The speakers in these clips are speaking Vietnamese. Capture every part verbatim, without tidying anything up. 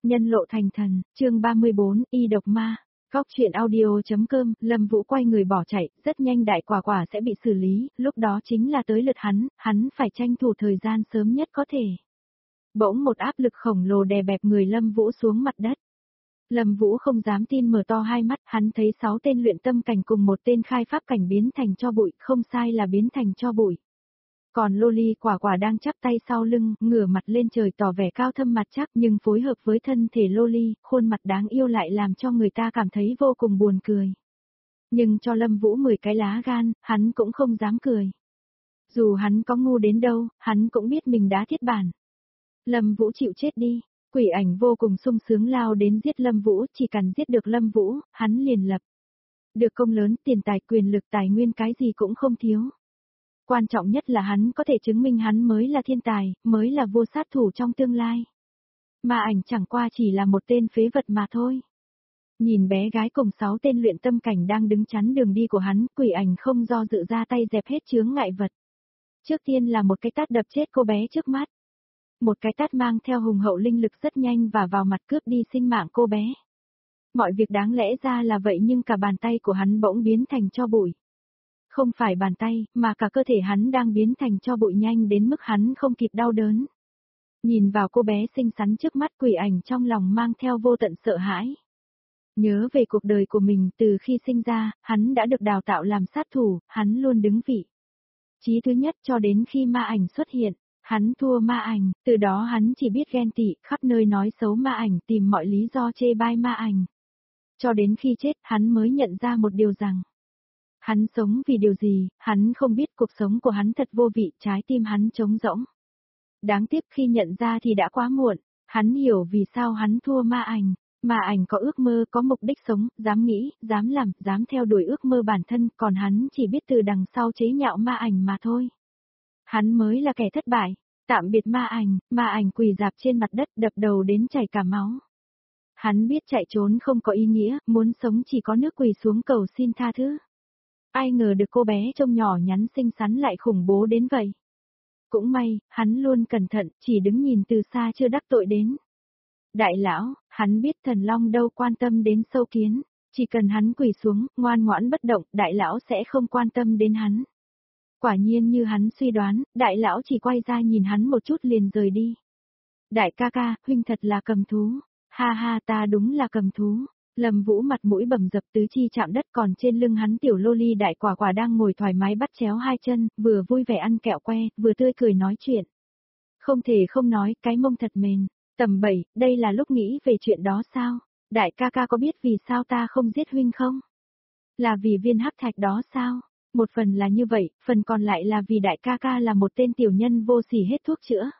Nhân lộ thành thần, chương ba mươi bốn, y độc ma. Góc truyện audio.com, Lâm Vũ quay người bỏ chạy, rất nhanh đại quả quả sẽ bị xử lý, lúc đó chính là tới lượt hắn, hắn phải tranh thủ thời gian sớm nhất có thể. Bỗng một áp lực khổng lồ đè bẹp người Lâm Vũ xuống mặt đất. Lâm Vũ không dám tin mở to hai mắt, hắn thấy sáu tên luyện tâm cảnh cùng một tên khai pháp cảnh biến thành tro bụi, không sai là biến thành tro bụi. Còn Loli quả quả đang chắp tay sau lưng, ngửa mặt lên trời tỏ vẻ cao thâm mặt chắc, nhưng phối hợp với thân thể Loli, khuôn mặt đáng yêu lại làm cho người ta cảm thấy vô cùng buồn cười. Nhưng cho Lâm Vũ mười cái lá gan, hắn cũng không dám cười. Dù hắn có ngu đến đâu, hắn cũng biết mình đã thiết bản. Lâm Vũ chịu chết đi, quỷ ảnh vô cùng sung sướng lao đến giết Lâm Vũ, chỉ cần giết được Lâm Vũ, hắn liền lập. Được công lớn, tiền tài quyền lực tài nguyên cái gì cũng không thiếu. Quan trọng nhất là hắn có thể chứng minh hắn mới là thiên tài, mới là vô sát thủ trong tương lai. Mà ảnh chẳng qua chỉ là một tên phế vật mà thôi. Nhìn bé gái cùng sáu tên luyện tâm cảnh đang đứng chắn đường đi của hắn, quỷ ảnh không do dự ra tay dẹp hết chướng ngại vật. Trước tiên là một cái tát đập chết cô bé trước mắt. Một cái tát mang theo hùng hậu linh lực rất nhanh và vào mặt cướp đi sinh mạng cô bé. Mọi việc đáng lẽ ra là vậy nhưng cả bàn tay của hắn bỗng biến thành tro bụi. Không phải bàn tay, mà cả cơ thể hắn đang biến thành tro bụi nhanh đến mức hắn không kịp đau đớn. Nhìn vào cô bé xinh xắn trước mắt, quỷ ảnh trong lòng mang theo vô tận sợ hãi. Nhớ về cuộc đời của mình, từ khi sinh ra, hắn đã được đào tạo làm sát thủ, hắn luôn đứng vị trí thứ nhất cho đến khi ma ảnh xuất hiện. Hắn thua ma ảnh, từ đó hắn chỉ biết ghen tị, khắp nơi nói xấu ma ảnh, tìm mọi lý do chê bai ma ảnh. Cho đến khi chết, hắn mới nhận ra một điều rằng, hắn sống vì điều gì, hắn không biết, cuộc sống của hắn thật vô vị, trái tim hắn trống rỗng. Đáng tiếc khi nhận ra thì đã quá muộn, hắn hiểu vì sao hắn thua ma ảnh. Ma ảnh có ước mơ, có mục đích sống, dám nghĩ, dám làm, dám theo đuổi ước mơ bản thân, còn hắn chỉ biết từ đằng sau chế nhạo ma ảnh mà thôi. Hắn mới là kẻ thất bại. Tạm biệt ma ảnh, ma ảnh quỳ dạp trên mặt đất đập đầu đến chảy cả máu. Hắn biết chạy trốn không có ý nghĩa, muốn sống chỉ có nước quỳ xuống cầu xin tha thứ. Ai ngờ được cô bé trông nhỏ nhắn xinh xắn lại khủng bố đến vậy. Cũng may, hắn luôn cẩn thận, chỉ đứng nhìn từ xa chưa đắc tội đến. Đại lão, hắn biết thần long đâu quan tâm đến sâu kiến, chỉ cần hắn quỳ xuống, ngoan ngoãn bất động, đại lão sẽ không quan tâm đến hắn. Quả nhiên như hắn suy đoán, đại lão chỉ quay ra nhìn hắn một chút liền rời đi. Đại ca ca, huynh thật là cầm thú. Ha ha, ta đúng là cầm thú. Lâm Vũ mặt mũi bầm dập tứ chi chạm đất, còn trên lưng hắn tiểu Loli đại quả quả đang ngồi thoải mái bắt chéo hai chân, vừa vui vẻ ăn kẹo que, vừa tươi cười nói chuyện. Không thể không nói, cái mông thật mềm. Tầm bảy, đây là lúc nghĩ về chuyện đó sao? Đại ca ca có biết vì sao ta không giết huynh không? Là vì viên hắc thạch đó sao? Một phần là như vậy, phần còn lại là vì đại ca ca là một tên tiểu nhân vô sỉ hết thuốc chữa.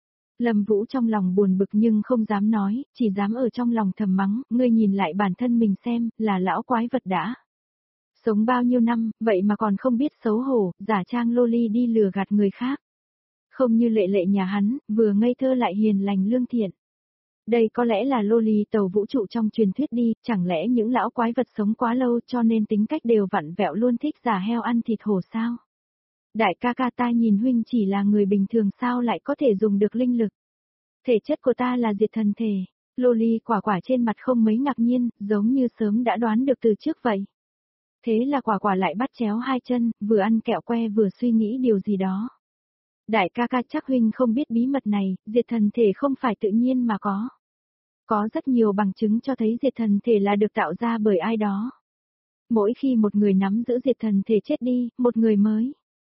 Lâm Vũ trong lòng buồn bực nhưng không dám nói, chỉ dám ở trong lòng thầm mắng, ngươi nhìn lại bản thân mình xem, là lão quái vật đã. Sống bao nhiêu năm, vậy mà còn không biết xấu hổ, giả trang Loli đi lừa gạt người khác. Không như lệ lệ nhà hắn, vừa ngây thơ lại hiền lành lương thiện. Đây có lẽ là Loli tàu vũ trụ trong truyền thuyết đi, chẳng lẽ những lão quái vật sống quá lâu cho nên tính cách đều vặn vẹo luôn thích giả heo ăn thịt hổ sao? Đại ca ca, ta nhìn huynh chỉ là người bình thường sao lại có thể dùng được linh lực? Thể chất của ta là diệt thần thể. Loli quả quả trên mặt không mấy ngạc nhiên, giống như sớm đã đoán được từ trước vậy. Thế là quả quả lại bắt chéo hai chân, vừa ăn kẹo que vừa suy nghĩ điều gì đó. Đại ca ca, chắc huynh không biết bí mật này, diệt thần thể không phải tự nhiên mà có. Có rất nhiều bằng chứng cho thấy diệt thần thể là được tạo ra bởi ai đó. Mỗi khi một người nắm giữ diệt thần thể chết đi, một người mới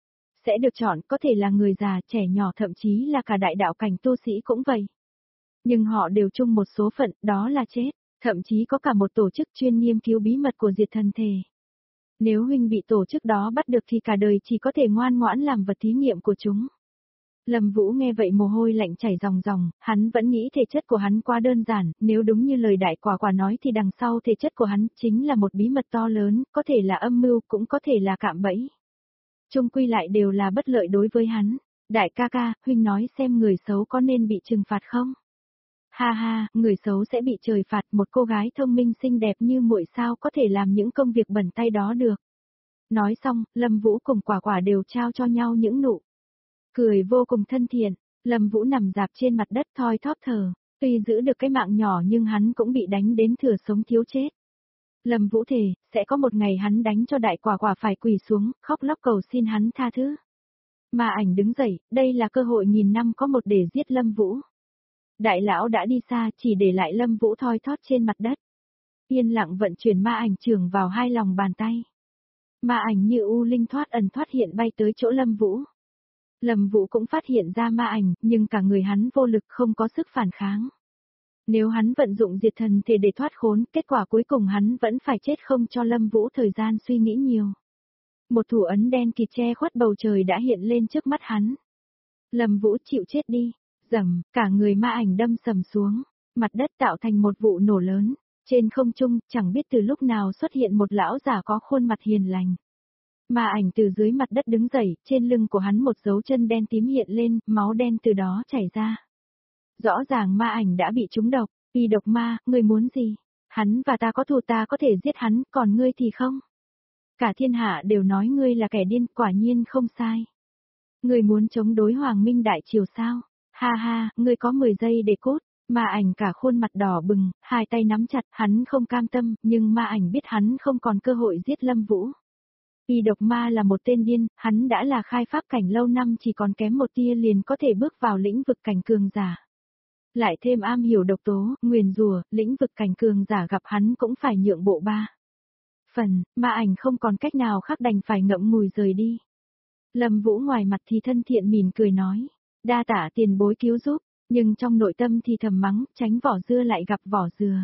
sẽ được chọn, có thể là người già, trẻ nhỏ, thậm chí là cả đại đạo cảnh tu sĩ cũng vậy. Nhưng họ đều chung một số phận, đó là chết, thậm chí có cả một tổ chức chuyên nghiên cứu bí mật của diệt thần thể. Nếu huynh bị tổ chức đó bắt được thì cả đời chỉ có thể ngoan ngoãn làm vật thí nghiệm của chúng. Lâm Vũ nghe vậy mồ hôi lạnh chảy ròng ròng, hắn vẫn nghĩ thể chất của hắn quá đơn giản, nếu đúng như lời đại quả quả nói thì đằng sau thể chất của hắn chính là một bí mật to lớn, có thể là âm mưu, cũng có thể là cạm bẫy. Chung quy lại đều là bất lợi đối với hắn. Đại ca ca, huynh nói xem người xấu có nên bị trừng phạt không? Ha ha, người xấu sẽ bị trời phạt, một cô gái thông minh xinh đẹp như muội sao có thể làm những công việc bẩn tay đó được. Nói xong, Lâm Vũ cùng quả quả đều trao cho nhau những nụ cười vô cùng thân thiện. Lâm Vũ nằm dạp trên mặt đất thoi thóp thở, Tuy giữ được cái mạng nhỏ nhưng hắn cũng bị đánh đến thừa sống thiếu chết. Lâm Vũ thề, sẽ có một ngày hắn đánh cho đại quả quả phải quỳ xuống, khóc lóc cầu xin hắn tha thứ. Ma Ảnh đứng dậy, đây là cơ hội nghìn năm có một để giết Lâm Vũ. Đại lão đã đi xa, chỉ để lại Lâm Vũ thoi thóp trên mặt đất. Yên lặng vận chuyển Ma Ảnh trường vào hai lòng bàn tay. Ma Ảnh như u linh thoát ẩn thoát hiện bay tới chỗ Lâm Vũ. Lâm Vũ cũng phát hiện ra Ma Ảnh, nhưng cả người hắn vô lực không có sức phản kháng. Nếu hắn vận dụng diệt thần thể để thoát khốn, kết quả cuối cùng hắn vẫn phải chết không cho Lâm Vũ thời gian suy nghĩ nhiều. Một thủ ấn đen kịt che khuất bầu trời đã hiện lên trước mắt hắn. Lâm Vũ chịu chết đi, rầm, cả người Ma Ảnh đâm sầm xuống, mặt đất tạo thành một vụ nổ lớn. Trên không trung, chẳng biết từ lúc nào xuất hiện một lão giả có khuôn mặt hiền lành. Ma Ảnh từ dưới mặt đất đứng dậy, trên lưng của hắn một dấu chân đen tím hiện lên, máu đen từ đó chảy ra. Rõ ràng Ma Ảnh đã bị trúng độc, y độc ma, ngươi muốn gì? Hắn và ta có thù, ta có thể giết hắn, còn ngươi thì không. Cả thiên hạ đều nói ngươi là kẻ điên, quả nhiên không sai. Ngươi muốn chống đối Hoàng Minh Đại Triều sao? Ha ha, ngươi có mười giây để cút. Ma Ảnh cả khuôn mặt đỏ bừng, hai tay nắm chặt, hắn không cam tâm, nhưng Ma Ảnh biết hắn không còn cơ hội giết Lâm Vũ. Y độc ma là một tên điên, hắn đã là khai pháp cảnh lâu năm, chỉ còn kém một tia liền có thể bước vào lĩnh vực cảnh cường giả. Lại thêm am hiểu độc tố, nguyền rủa, lĩnh vực cảnh cường giả gặp hắn cũng phải nhượng bộ ba phần, Ma Ảnh không còn cách nào khác đành phải ngậm ngùi rời đi. Lâm Vũ ngoài mặt thì thân thiện mỉm cười nói, đa tạ tiền bối cứu giúp, nhưng trong nội tâm thì thầm mắng, tránh vỏ dưa lại gặp vỏ dừa.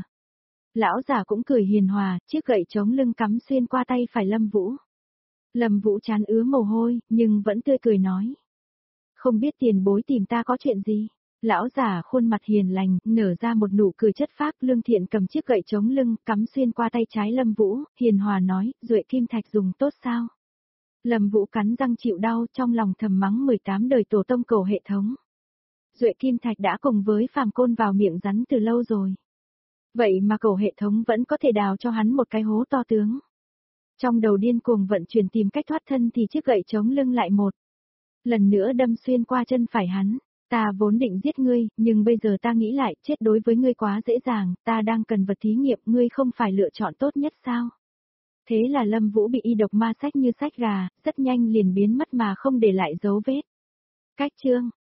Lão giả cũng cười hiền hòa, chiếc gậy chống lưng cắm xuyên qua tay phải Lâm Vũ. Lâm Vũ chán ứa mồ hôi, nhưng vẫn tươi cười nói. Không biết tiền bối tìm ta có chuyện gì? Lão giả khuôn mặt hiền lành, nở ra một nụ cười chất phác, lương thiện cầm chiếc gậy chống lưng, cắm xuyên qua tay trái Lâm Vũ, hiền hòa nói, duệ kim thạch dùng tốt sao? Lâm Vũ cắn răng chịu đau, trong lòng thầm mắng mười tám đời tổ tông cầu hệ thống. Duệ kim thạch đã cùng với phàm côn vào miệng rắn từ lâu rồi. Vậy mà cầu hệ thống vẫn có thể đào cho hắn một cái hố to tướng. Trong đầu điên cuồng vận chuyển tìm cách thoát thân thì chiếc gậy chống lưng lại một lần nữa đâm xuyên qua chân phải hắn. Ta vốn định giết ngươi, nhưng bây giờ ta nghĩ lại, chết đối với ngươi quá dễ dàng, ta đang cần vật thí nghiệm, ngươi không phải lựa chọn tốt nhất sao? Thế là Lâm Vũ bị y độc ma xách như xách gà, rất nhanh liền biến mất mà không để lại dấu vết. Cách chương